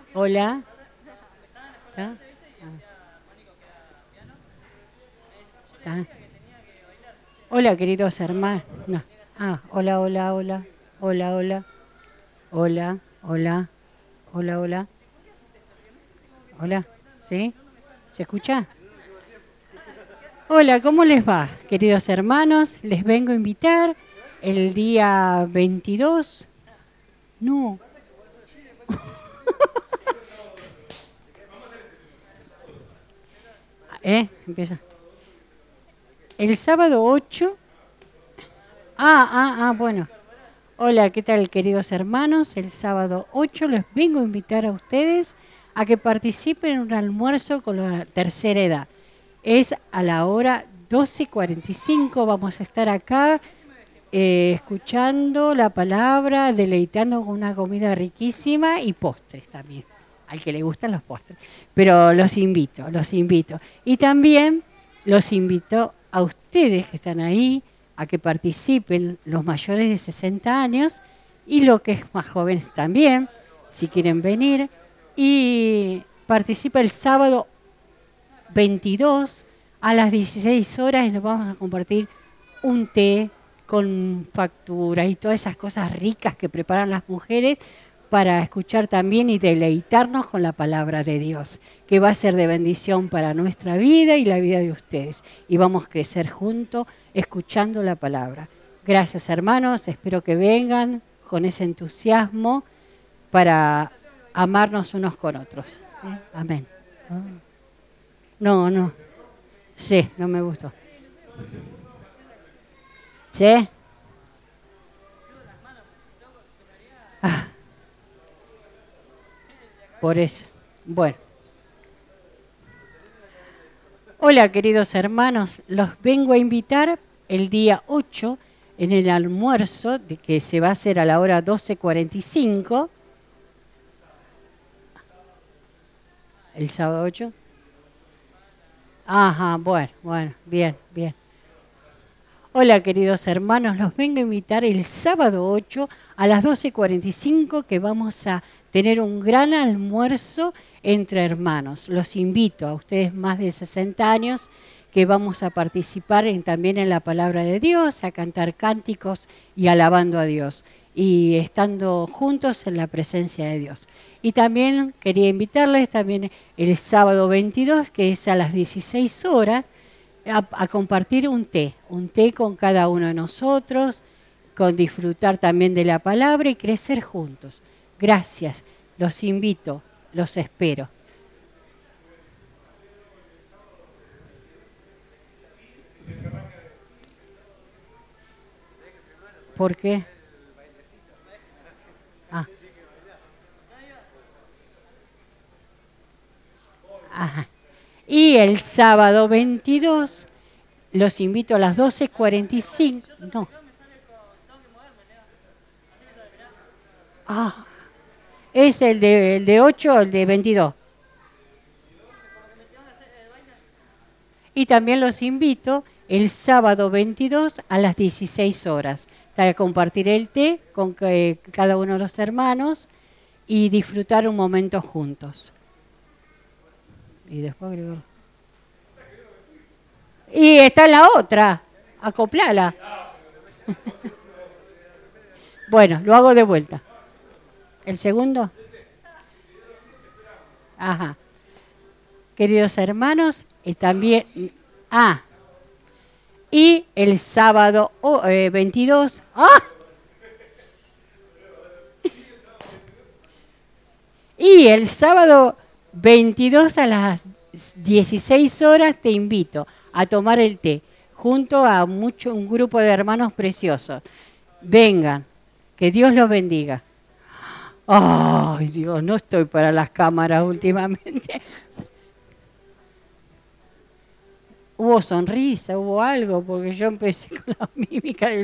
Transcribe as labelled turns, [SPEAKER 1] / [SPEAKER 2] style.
[SPEAKER 1] Hola. ¿Está? ¿Está? Hola, queridos hermanos. No. Ah, hola, hola, hola. Hola, hola. Hola, hola. Hola, hola. Hola. ¿Sí? ¿Se escucha? Hola, ¿cómo les va, queridos hermanos? Les vengo a invitar el día 22. No. Empieza. El sábado 8. Bueno. Hola, ¿qué tal, queridos hermanos? El sábado 8 les vengo a invitar a ustedes a que participen en un almuerzo con la tercera edad. Es a la hora 12:45. Vamos a estar acá escuchando la palabra, deleitando con una comida riquísima y postres también, al que le gustan los postres. Pero los invito, los invito. Y también los invito a ustedes que están ahí a que participen, los mayores de 60 años y los que es más jóvenes también, si quieren venir. Y participa el sábado 22 a las 16 horas y nos vamos a compartir un té con facturas y todas esas cosas ricas que preparan las mujeres para escuchar también y deleitarnos con la palabra de Dios, que va a ser de bendición para nuestra vida y la vida de ustedes. Y vamos a crecer juntos escuchando la palabra. Gracias, hermanos. Espero que vengan con ese entusiasmo para amarnos unos con otros. Amén. No, no. Sí, no me gustó. ¿Sí? Ah, por eso. Bueno. Hola, queridos hermanos. Los vengo a invitar el día 8 en el almuerzo de que se va a hacer a la hora 12:45. ¿El sábado 8? Ajá, bueno, bien, bien. Hola, queridos hermanos, los vengo a invitar el sábado 8 a las 12:45 que vamos a tener un gran almuerzo entre hermanos. Los invito a ustedes más de 60 años que vamos a participar también en la palabra de Dios, a cantar cánticos y alabando a Dios y estando juntos en la presencia de Dios. Y también quería invitarles también el sábado 22, que es a las 16 horas, a compartir un té con cada uno de nosotros, con disfrutar también de la palabra y crecer juntos. Gracias, los invito, los espero. ¿Por qué? Ah, ajá. Y el sábado 22 los invito a las 12:45. No. Ah, es el de 8 o el de 22. Y también los invito el sábado 22 a las 16 horas para compartir el té con cada uno de los hermanos y disfrutar un momento juntos. Y después agrego. Y está la otra, acoplala. Bueno, lo hago de vuelta. ¿El segundo? Ajá. Queridos hermanos, también. Ah, y el sábado 22. ¡Ah! Y el sábado 22 a las 16 horas te invito a tomar el té junto a un grupo de hermanos preciosos. Vengan, que Dios los bendiga. Ay, Dios, no estoy para las cámaras últimamente. Hubo sonrisa, hubo algo, porque yo empecé con la mímica.